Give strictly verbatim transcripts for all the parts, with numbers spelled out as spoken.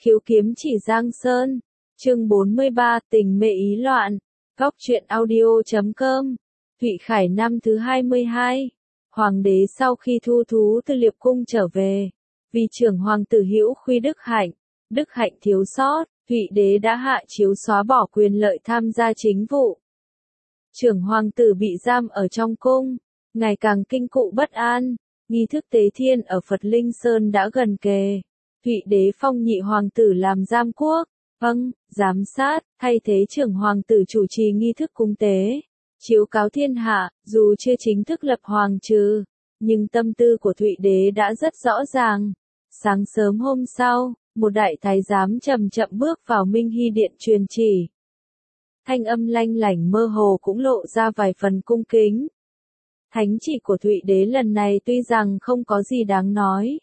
Khiếu kiếm chỉ Giang Sơn. Chương bốn mươi ba, tình mê ý loạn. Góc truyện audio chấm com. Thụy Khải năm thứ hai mươi hai. Hoàng đế sau khi thu thú từ Liệp cung trở về, vì trưởng hoàng tử Hữu Khuy Đức Hạnh, Đức Hạnh thiếu sót, Thụy đế đã hạ chiếu xóa bỏ quyền lợi tham gia chính vụ. Trưởng hoàng tử bị giam ở trong cung, ngày càng kinh cụ bất an. Nghi thức tế thiên ở Phật Linh Sơn đã gần kề. Thụy đế phong nhị hoàng tử làm giám quốc, vâng, giám sát, thay thế trưởng hoàng tử chủ trì nghi thức cúng tế, chiếu cáo thiên hạ. Dù chưa chính thức lập hoàng trừ, nhưng tâm tư của Thụy đế đã rất rõ ràng. Sáng sớm hôm sau, một đại thái giám chậm chậm bước vào Minh Hy điện truyền chỉ. Thanh âm lanh lảnh mơ hồ cũng lộ ra vài phần cung kính. Thánh chỉ của Thụy đế lần này tuy rằng không có gì đáng nói,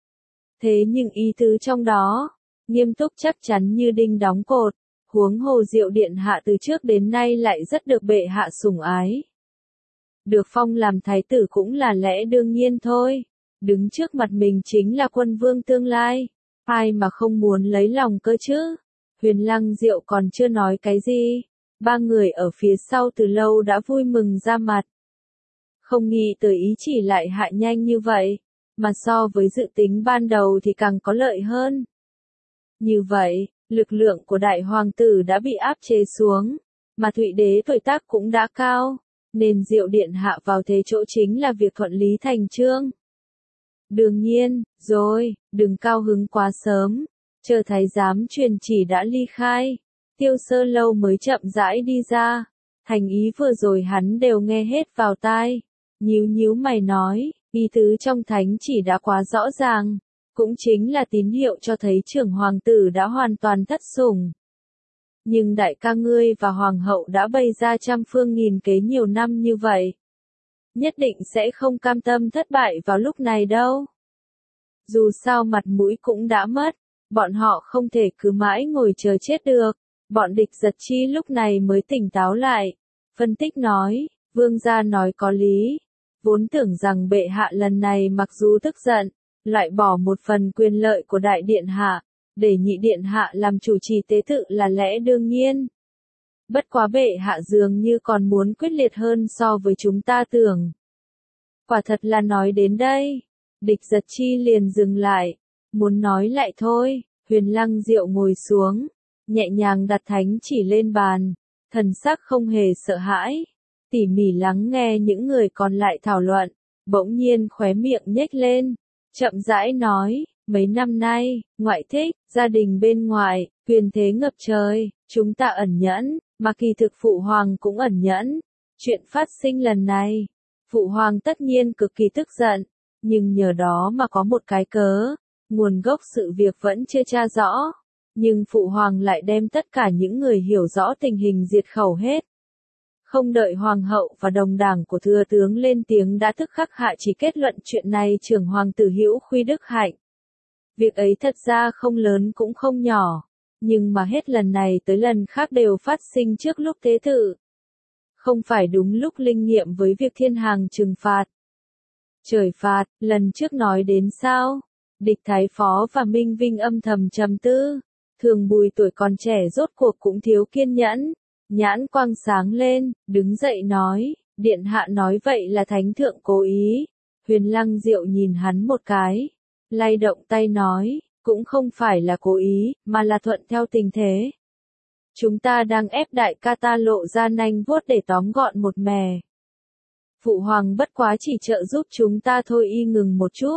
thế nhưng ý tứ trong đó, nghiêm túc chắc chắn như đinh đóng cột. Huống hồ Diệu điện hạ từ trước đến nay lại rất được bệ hạ sủng ái. Được phong làm thái tử cũng là lẽ đương nhiên thôi. Đứng trước mặt mình chính là quân vương tương lai. Ai mà không muốn lấy lòng cơ chứ? Huyền Lăng Diệu còn chưa nói cái gì. Ba người ở phía sau từ lâu đã vui mừng ra mặt. Không nghĩ tới ý chỉ lại hạ nhanh như vậy, mà so với dự tính ban đầu thì càng có lợi hơn. Như vậy, lực lượng của đại hoàng tử đã bị áp chế xuống, mà Thụy đế tuổi tác cũng đã cao, nên Diệu điện hạ vào thế chỗ chính là việc thuận lý thành chương. Đương nhiên, rồi, đừng cao hứng quá sớm, chờ thái giám truyền chỉ đã ly khai, Tiêu Sơ Lâu mới chậm rãi đi ra. Thành ý vừa rồi hắn đều nghe hết vào tai, nhíu nhíu mày nói, ý tứ trong thánh chỉ đã quá rõ ràng, cũng chính là tín hiệu cho thấy trưởng hoàng tử đã hoàn toàn thất sủng. Nhưng đại ca ngươi và hoàng hậu đã bày ra trăm phương nghìn kế nhiều năm như vậy, nhất định sẽ không cam tâm thất bại vào lúc này đâu. Dù sao mặt mũi cũng đã mất, bọn họ không thể cứ mãi ngồi chờ chết được. Bọn Địch Giật Chi lúc này mới tỉnh táo lại, phân tích nói, vương gia nói có lý, vốn tưởng rằng bệ hạ lần này mặc dù tức giận, loại bỏ một phần quyền lợi của đại điện hạ, để nhị điện hạ làm chủ trì tế tự là lẽ đương nhiên. Bất quá bệ hạ dường như còn muốn quyết liệt hơn so với chúng ta tưởng. Quả thật là nói đến đây, Địch Giật Chi liền dừng lại, muốn nói lại thôi. Huyền Lăng Diệu ngồi xuống, nhẹ nhàng đặt thánh chỉ lên bàn, thần sắc không hề sợ hãi, tỉ mỉ lắng nghe những người còn lại thảo luận, bỗng nhiên khóe miệng nhếch lên, chậm rãi nói, mấy năm nay, ngoại thích, gia đình bên ngoài, quyền thế ngập trời, chúng ta ẩn nhẫn, mà kỳ thực phụ hoàng cũng ẩn nhẫn. Chuyện phát sinh lần này, phụ hoàng tất nhiên cực kỳ tức giận, nhưng nhờ đó mà có một cái cớ, nguồn gốc sự việc vẫn chưa tra rõ. Nhưng phụ hoàng lại đem tất cả những người hiểu rõ tình hình diệt khẩu hết. Không đợi hoàng hậu và đồng đảng của thừa tướng lên tiếng đã tức khắc hạ chỉ kết luận chuyện này trưởng hoàng tử Hữu Khuy Đức Hạnh. Việc ấy thật ra không lớn cũng không nhỏ, nhưng mà hết lần này tới lần khác đều phát sinh trước lúc tế tự. Không phải đúng lúc linh nghiệm với việc thiên hàng trừng phạt. Trời phạt, lần trước nói đến sao? Địch Thái Phó và Minh Vinh âm thầm trầm tư. Thường Bùi tuổi còn trẻ rốt cuộc cũng thiếu kiên nhẫn, nhãn quang sáng lên, đứng dậy nói, điện hạ nói vậy là thánh thượng cố ý. Huyền Lăng Diệu nhìn hắn một cái, lay động tay nói, cũng không phải là cố ý, mà là thuận theo tình thế. Chúng ta đang ép đại ca ta lộ ra nanh vuốt để tóm gọn một mè. Phụ hoàng bất quá chỉ trợ giúp chúng ta thôi. Y ngừng một chút,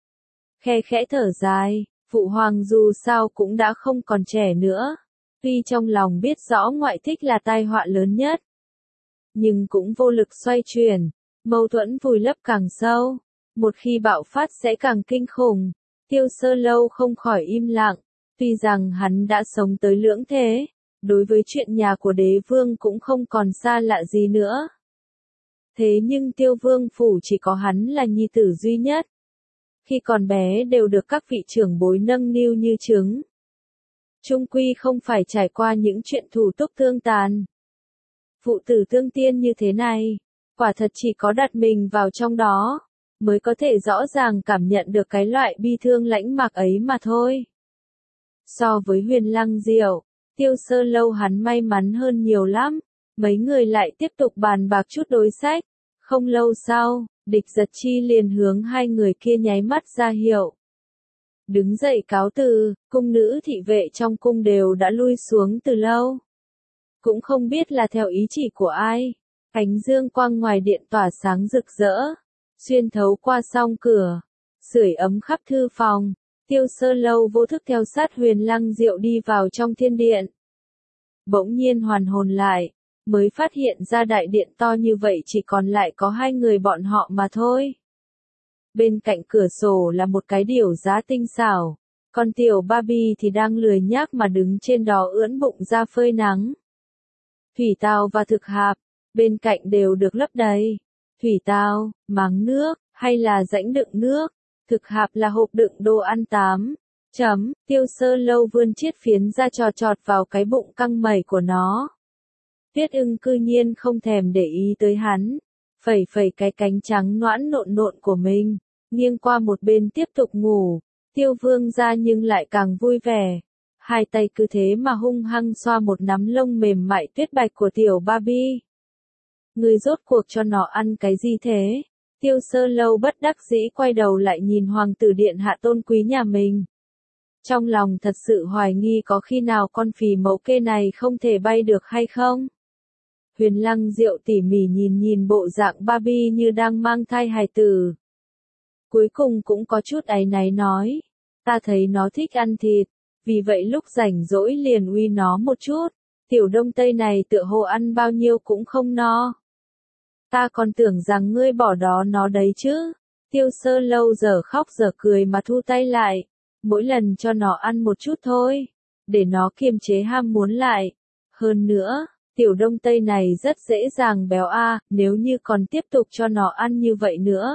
khe khẽ thở dài. Phụ hoàng dù sao cũng đã không còn trẻ nữa, tuy trong lòng biết rõ ngoại thích là tai họa lớn nhất, nhưng cũng vô lực xoay chuyển, mâu thuẫn vùi lấp càng sâu, một khi bạo phát sẽ càng kinh khủng. Tiêu Sơ Lâu không khỏi im lặng, tuy rằng hắn đã sống tới lưỡng thế, đối với chuyện nhà của đế vương cũng không còn xa lạ gì nữa. Thế nhưng Tiêu Vương phủ chỉ có hắn là nhi tử duy nhất. Khi còn bé đều được các vị trưởng bối nâng niu như trứng. Chung quy không phải trải qua những chuyện thủ túc thương tàn. Phụ tử tương tiên như thế này, quả thật chỉ có đặt mình vào trong đó, mới có thể rõ ràng cảm nhận được cái loại bi thương lãnh mạc ấy mà thôi. So với Huyền Lăng Diệu, Tiêu Sơ Lâu hắn may mắn hơn nhiều lắm. Mấy người lại tiếp tục bàn bạc chút đối sách. Không lâu sau, Địch Giật Chi liền hướng hai người kia nháy mắt ra hiệu. Đứng dậy cáo từ, cung nữ thị vệ trong cung đều đã lui xuống từ lâu. Cũng không biết là theo ý chỉ của ai. Ánh dương quang ngoài điện tỏa sáng rực rỡ, xuyên thấu qua song cửa, sưởi ấm khắp thư phòng. Tiêu Sơ Lâu vô thức theo sát Huyền Lăng Diệu đi vào trong thiên điện. Bỗng nhiên hoàn hồn lại, mới phát hiện ra đại điện to như vậy chỉ còn lại có hai người bọn họ mà thôi. Bên cạnh cửa sổ là một cái điểu giá tinh xảo, còn tiểu Barbie thì đang lười nhác mà đứng trên đó ưỡn bụng ra phơi nắng. Thủy tao và thực hạp, bên cạnh đều được lấp đầy. Thủy tao, máng nước, hay là rãnh đựng nước. Thực hạp là hộp đựng đồ ăn tám. Chấm, Tiêu Sơ Lâu vươn chiếc phiến ra trò chọt vào cái bụng căng mẩy của nó. Tuyết Ưng cư nhiên không thèm để ý tới hắn, phẩy phẩy cái cánh trắng noãn nộn nộn của mình, nghiêng qua một bên tiếp tục ngủ. Tiêu Vương gia nhưng lại càng vui vẻ, hai tay cứ thế mà hung hăng xoa một nắm lông mềm mại tuyết bạch của tiểu Barbie. Người rốt cuộc cho nó ăn cái gì thế? Tiêu Sơ Lâu bất đắc dĩ quay đầu lại nhìn hoàng tử điện hạ tôn quý nhà mình. Trong lòng thật sự hoài nghi có khi nào con phì mẫu kê này không thể bay được hay không? Huyền Lăng Diệu tỉ mỉ nhìn nhìn bộ dạng Barbie như đang mang thai hài tử. Cuối cùng cũng có chút áy náy nói, ta thấy nó thích ăn thịt, vì vậy lúc rảnh rỗi liền uy nó một chút, tiểu đông tây này tựa hồ ăn bao nhiêu cũng không no. Ta còn tưởng rằng ngươi bỏ đó nó đấy chứ. Tiêu Sơ Lâu giờ khóc giờ cười mà thu tay lại, mỗi lần cho nó ăn một chút thôi, để nó kiềm chế ham muốn lại. Hơn nữa, tiểu đông tây này rất dễ dàng béo a, nếu như còn tiếp tục cho nó ăn như vậy nữa,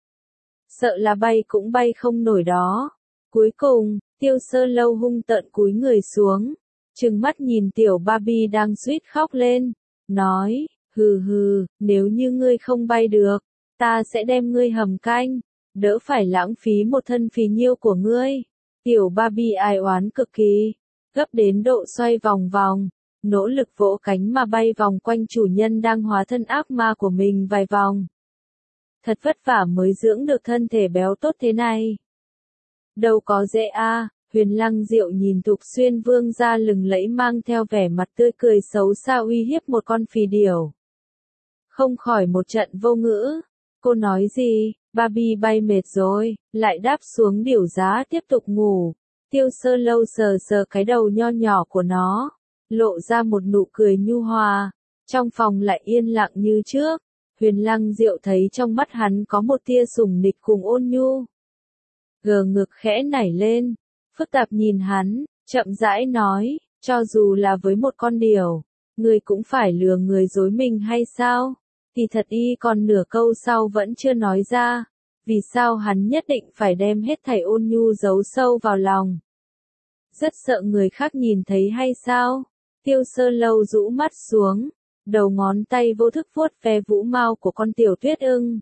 sợ là bay cũng bay không nổi đó. Cuối cùng, Tiêu Sơ Lâu hung tợn cúi người xuống, trừng mắt nhìn tiểu Barbie đang suýt khóc lên, nói, hừ hừ, nếu như ngươi không bay được, ta sẽ đem ngươi hầm canh, đỡ phải lãng phí một thân phì nhiêu của ngươi. Tiểu Barbie ai oán cực kỳ, gấp đến độ xoay vòng vòng, nỗ lực vỗ cánh mà bay vòng quanh chủ nhân đang hóa thân ác ma của mình vài vòng. Thật vất vả mới dưỡng được thân thể béo tốt thế này. Đâu có dễ a. À. Huyền Lăng Diệu nhìn Thục Xuyên Vương gia lừng lẫy mang theo vẻ mặt tươi cười xấu xa uy hiếp một con phì điểu. Không khỏi một trận vô ngữ. Cô nói gì? Barbie bay mệt rồi, lại đáp xuống điểu giá tiếp tục ngủ. Tiêu Sơ Lâu sờ sờ cái đầu nho nhỏ của nó, lộ ra một nụ cười nhu hòa. Trong phòng lại yên lặng như trước. Huyền Lăng Diệu thấy trong mắt hắn có một tia sủng nịch cùng ôn nhu. Gờ ngực khẽ nảy lên, phức tạp nhìn hắn, chậm rãi nói, cho dù là với một con điểu, người cũng phải lừa người dối mình hay sao? Thì thật y còn nửa câu sau vẫn chưa nói ra, vì sao hắn nhất định phải đem hết thảy ôn nhu giấu sâu vào lòng. Rất sợ người khác nhìn thấy hay sao? Tiêu Sơ Lâu rũ mắt xuống, đầu ngón tay vô thức vuốt ve vũ mao của con tiểu Tuyết Ưng.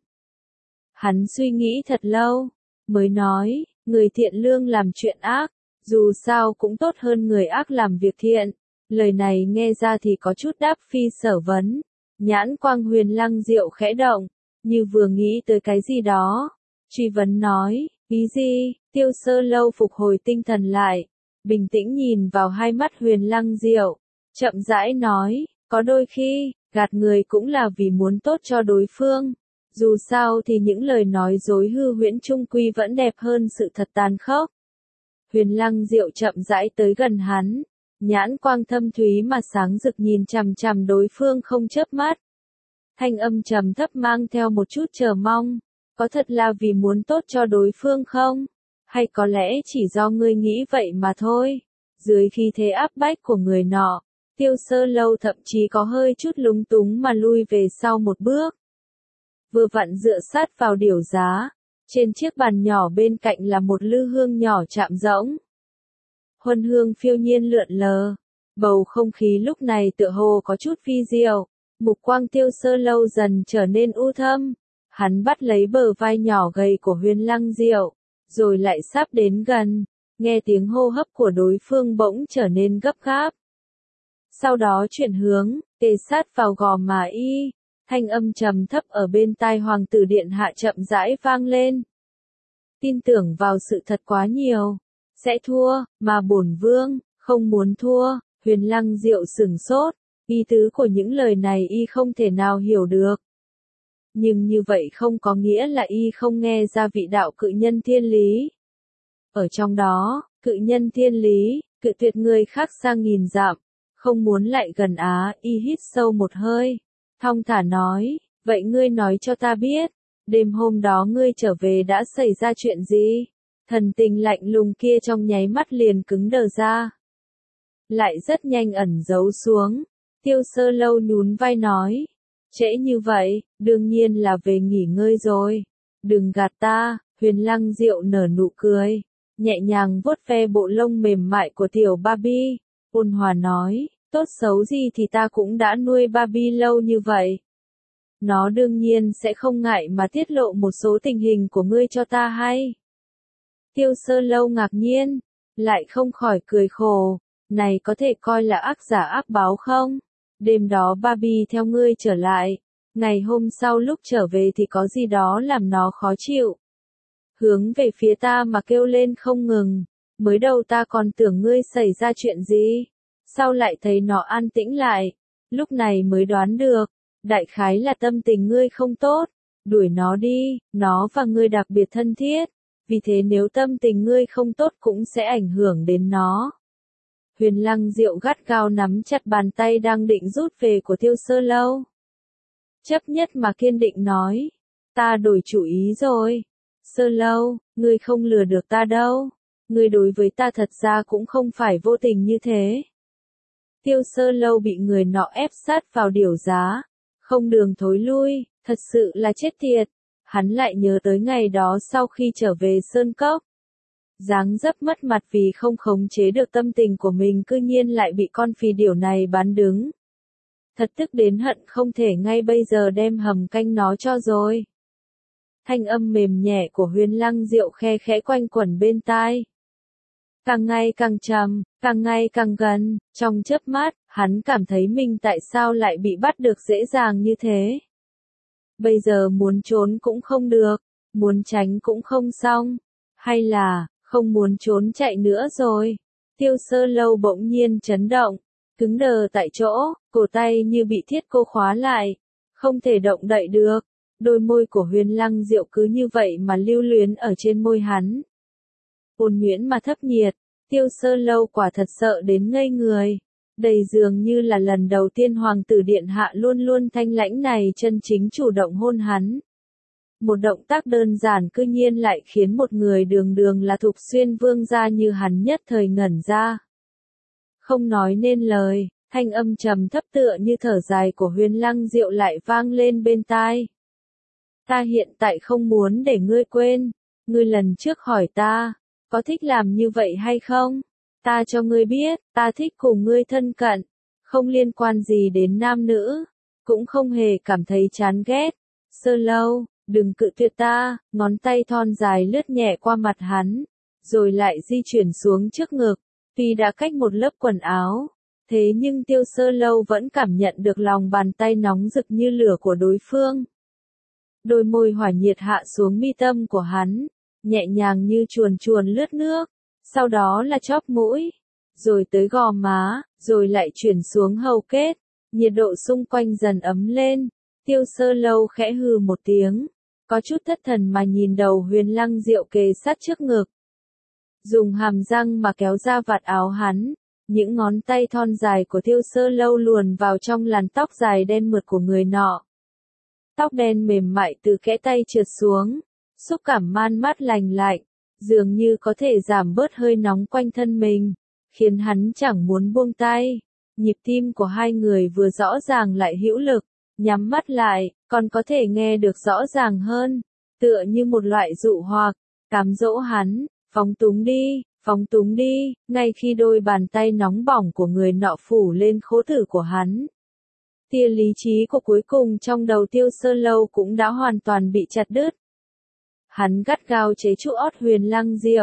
Hắn suy nghĩ thật lâu, mới nói, người thiện lương làm chuyện ác, dù sao cũng tốt hơn người ác làm việc thiện. Lời này nghe ra thì có chút đáp phi sở vấn. Nhãn quang Huyền Lăng Diệu khẽ động, như vừa nghĩ tới cái gì đó. Truy vấn nói, ý gì? Tiêu Sơ Lâu phục hồi tinh thần lại, bình tĩnh nhìn vào hai mắt Huyền Lăng Diệu, chậm rãi nói, có đôi khi, gạt người cũng là vì muốn tốt cho đối phương. Dù sao thì những lời nói dối hư huyễn chung quy vẫn đẹp hơn sự thật tàn khốc. Huyền Lăng Diệu chậm rãi tới gần hắn, nhãn quang thâm thúy mà sáng rực nhìn chằm chằm đối phương không chớp mắt. Thanh âm trầm thấp mang theo một chút chờ mong, có thật là vì muốn tốt cho đối phương không? Hay có lẽ chỉ do ngươi nghĩ vậy mà thôi? Dưới khí thế áp bách của người nọ, Tiêu Sơ Lâu thậm chí có hơi chút lúng túng mà lui về sau một bước. Vừa vặn dựa sát vào điểu giá, trên chiếc bàn nhỏ bên cạnh là một lư hương nhỏ chạm rỗng. Huân hương phiêu nhiên lượn lờ, bầu không khí lúc này tựa hồ có chút phi diệu, mục quang Tiêu Sơ Lâu dần trở nên u thâm. Hắn bắt lấy bờ vai nhỏ gầy của Huyền Lăng Diệu, rồi lại sắp đến gần, nghe tiếng hô hấp của đối phương bỗng trở nên gấp gáp. Sau đó chuyển hướng, kề sát vào gò má y, thanh âm trầm thấp ở bên tai hoàng tử điện hạ chậm rãi vang lên. Tin tưởng vào sự thật quá nhiều, sẽ thua, mà bổn vương, không muốn thua. Huyền Lăng Diệu sửng sốt, ý tứ của những lời này y không thể nào hiểu được. Nhưng như vậy không có nghĩa là y không nghe ra vị đạo cự nhân thiên lý. Ở trong đó, cự nhân thiên lý, cự tuyệt người khác sang nghìn dặm, không muốn lại gần á, y hít sâu một hơi, thong thả nói, vậy ngươi nói cho ta biết, đêm hôm đó ngươi trở về đã xảy ra chuyện gì? Thần tình lạnh lùng kia trong nháy mắt liền cứng đờ ra. Lại rất nhanh ẩn giấu xuống, Tiêu Sơ Lâu nhún vai nói, trễ như vậy, đương nhiên là về nghỉ ngơi rồi, đừng gạt ta. Huyền Lăng Diệu nở nụ cười, nhẹ nhàng vuốt ve bộ lông mềm mại của tiểu Barbie, ôn hòa nói, tốt xấu gì thì ta cũng đã nuôi Barbie lâu như vậy. Nó đương nhiên sẽ không ngại mà tiết lộ một số tình hình của ngươi cho ta hay. Tiêu Sơ Lâu ngạc nhiên, lại không khỏi cười khổ, này có thể coi là ác giả ác báo không? Đêm đó Barbie theo ngươi trở lại, ngày hôm sau lúc trở về thì có gì đó làm nó khó chịu. Hướng về phía ta mà kêu lên không ngừng, mới đầu ta còn tưởng ngươi xảy ra chuyện gì, sau lại thấy nó an tĩnh lại, lúc này mới đoán được, đại khái là tâm tình ngươi không tốt, đuổi nó đi, nó và ngươi đặc biệt thân thiết, vì thế nếu tâm tình ngươi không tốt cũng sẽ ảnh hưởng đến nó. Huyền Lăng Diệu gắt gao nắm chặt bàn tay đang định rút về của Tiêu Sơ Lâu. Chấp nhất mà kiên định nói, ta đổi chủ ý rồi. Sơ Lâu, ngươi không lừa được ta đâu, ngươi đối với ta thật ra cũng không phải vô tình như thế. Tiêu Sơ Lâu bị người nọ ép sát vào điểu giá, không đường thối lui, thật sự là chết tiệt. Hắn lại nhớ tới ngày đó sau khi trở về Sơn Cốc. Dáng dấp mất mặt vì không khống chế được tâm tình của mình cư nhiên lại bị con phì điểu này bán đứng. Thật tức đến hận không thể ngay bây giờ đem hầm canh nó cho rồi. Thanh âm mềm nhẹ của Huyền Lăng Diệu khe khẽ quanh quẩn bên tai. Càng ngày càng trầm, càng ngày càng gần, trong chớp mắt, hắn cảm thấy mình tại sao lại bị bắt được dễ dàng như thế. Bây giờ muốn trốn cũng không được, muốn tránh cũng không xong, hay là, không muốn trốn chạy nữa rồi. Tiêu Sơ Lâu bỗng nhiên chấn động, cứng đờ tại chỗ, cổ tay như bị thiết cô khóa lại, không thể động đậy được. Đôi môi của Huyền Lăng Diệu cứ như vậy mà lưu luyến ở trên môi hắn. Ôn nhuyễn mà thấp nhiệt, Tiêu Sơ Lâu quả thật sợ đến ngây người. Đây dường như là lần đầu tiên hoàng tử điện hạ luôn luôn thanh lãnh này chân chính chủ động hôn hắn. Một động tác đơn giản cư nhiên lại khiến một người đường đường là Thục Xuyên vương gia như hắn nhất thời ngẩn ra. Không nói nên lời, thanh âm trầm thấp tựa như thở dài của Huyền Lăng Diệu lại vang lên bên tai. Ta hiện tại không muốn để ngươi quên, ngươi lần trước hỏi ta, có thích làm như vậy hay không? Ta cho ngươi biết, ta thích cùng ngươi thân cận, không liên quan gì đến nam nữ, cũng không hề cảm thấy chán ghét. Sơ Lâu, đừng cự tuyệt ta, ngón tay thon dài lướt nhẹ qua mặt hắn, rồi lại di chuyển xuống trước ngực, tuy đã cách một lớp quần áo, thế nhưng Tiêu Sơ Lâu vẫn cảm nhận được lòng bàn tay nóng rực như lửa của đối phương. Đôi môi hỏa nhiệt hạ xuống mi tâm của hắn, nhẹ nhàng như chuồn chuồn lướt nước, sau đó là chóp mũi, rồi tới gò má, rồi lại chuyển xuống hầu kết, nhiệt độ xung quanh dần ấm lên. Tiêu Sơ Lâu khẽ hừ một tiếng, có chút thất thần mà nhìn đầu Huyền Lăng Diệu kề sát trước ngực. Dùng hàm răng mà kéo ra vạt áo hắn, những ngón tay thon dài của Tiêu Sơ Lâu luồn vào trong làn tóc dài đen mượt của người nọ. Tóc đen mềm mại từ kẽ tay trượt xuống, xúc cảm man mát lành lạnh, dường như có thể giảm bớt hơi nóng quanh thân mình, khiến hắn chẳng muốn buông tay. Nhịp tim của hai người vừa rõ ràng lại hữu lực, nhắm mắt lại, còn có thể nghe được rõ ràng hơn, tựa như một loại dụ hoặc, cám dỗ hắn, phóng túng đi, phóng túng đi, ngay khi đôi bàn tay nóng bỏng của người nọ phủ lên khố tử của hắn. Tia lý trí của cuối cùng trong đầu Tiêu Sơ Lâu cũng đã hoàn toàn bị chặt đứt. Hắn gắt gao chế trụ ót Huyền Lăng Diệu,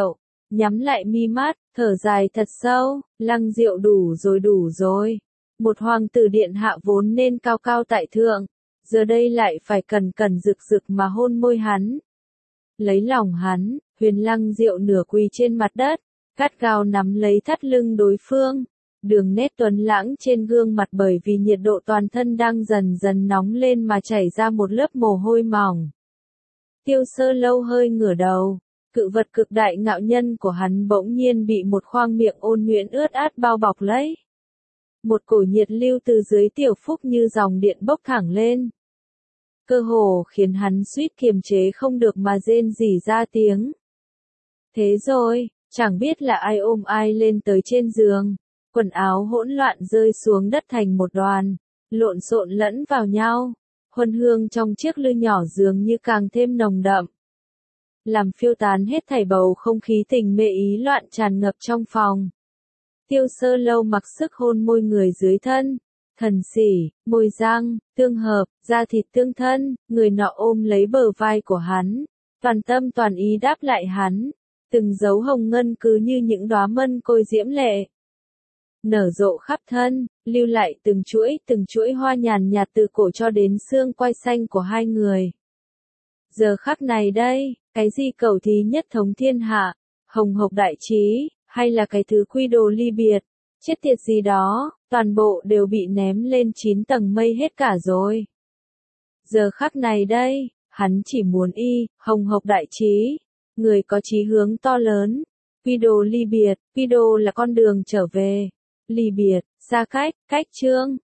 nhắm lại mi mắt, thở dài thật sâu, Lăng Diệu đủ rồi đủ rồi. Một hoàng tử điện hạ vốn nên cao cao tại thượng, giờ đây lại phải cẩn cẩn rực rực mà hôn môi hắn. Lấy lòng hắn, Huyền Lăng Diệu nửa quỳ trên mặt đất, gắt gao nắm lấy thắt lưng đối phương. Đường nét tuấn lãng trên gương mặt bởi vì nhiệt độ toàn thân đang dần dần nóng lên mà chảy ra một lớp mồ hôi mỏng. Tiêu Sơ Lâu hơi ngửa đầu, cự vật cực đại ngạo nhân của hắn bỗng nhiên bị một khoang miệng ôn nhuyễn ướt át bao bọc lấy. Một cổ nhiệt lưu từ dưới tiểu phúc như dòng điện bốc thẳng lên. Cơ hồ khiến hắn suýt kiềm chế không được mà rên rỉ ra tiếng. Thế rồi, chẳng biết là ai ôm ai lên tới trên giường. Quần áo hỗn loạn rơi xuống đất thành một đoàn, lộn xộn lẫn vào nhau. Huân hương trong chiếc lư nhỏ dường như càng thêm nồng đậm. Làm phiêu tán hết thảy bầu không khí tình mê ý loạn tràn ngập trong phòng. Tiêu Sơ Lâu mặc sức hôn môi người dưới thân. Thần sỉ, môi răng, tương hợp, da thịt tương thân, người nọ ôm lấy bờ vai của hắn. Toàn tâm toàn ý đáp lại hắn. Từng dấu hồng ngân cứ như những đóa mân côi diễm lệ. Nở rộ khắp thân, lưu lại từng chuỗi từng chuỗi hoa nhàn nhạt từ cổ cho đến xương quai xanh của hai người. Giờ khắc này đây, cái gì cầu thí nhất thống thiên hạ, hồng hộc đại trí, hay là cái thứ quy đồ ly biệt, chết tiệt gì đó, toàn bộ đều bị ném lên chín tầng mây hết cả rồi. Giờ khắc này đây, hắn chỉ muốn y, hồng hộc đại trí, người có chí hướng to lớn, quy đồ ly biệt, quy đồ là con đường trở về. Ly biệt, xa cách, cách chương.